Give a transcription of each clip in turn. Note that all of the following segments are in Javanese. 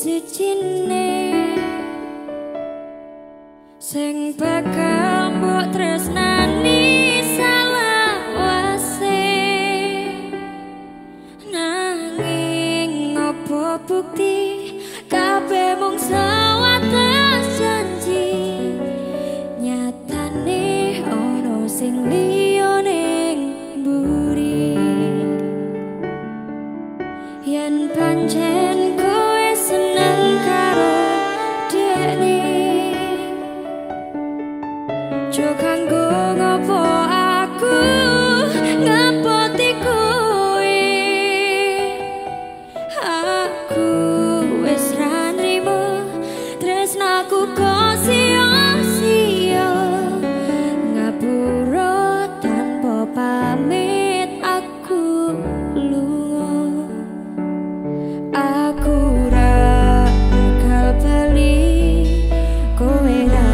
sijine sing bakal mbok tresnani salawase nanging opo bukti kabeh mung sewates janji nyatane ono sing liya ning mburi yen pancen kowe seneng karo dekne jo kanggo ngopo aku ngapoti kowe aku wis ra nrimo tresnaku kok sia-sia ngapura tanpa pamit aku lunga aku ra bakal bali kowe ra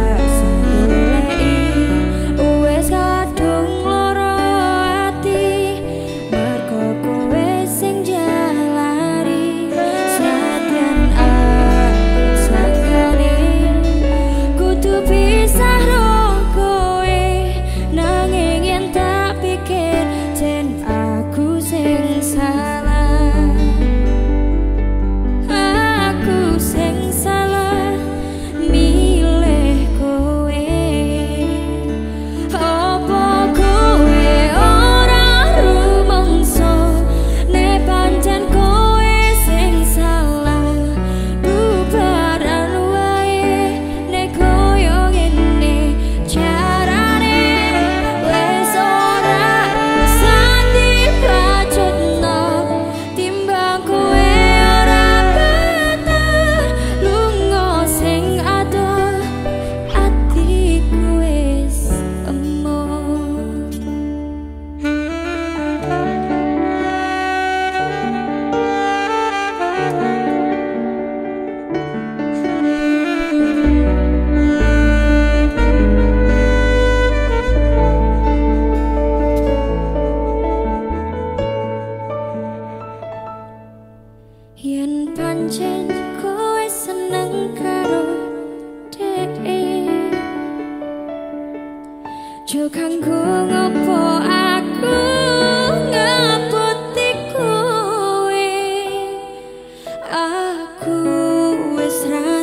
yen pancen kowe seneng karo dheke jo kanggo ngopo aku ngapoti kowe aku wis ra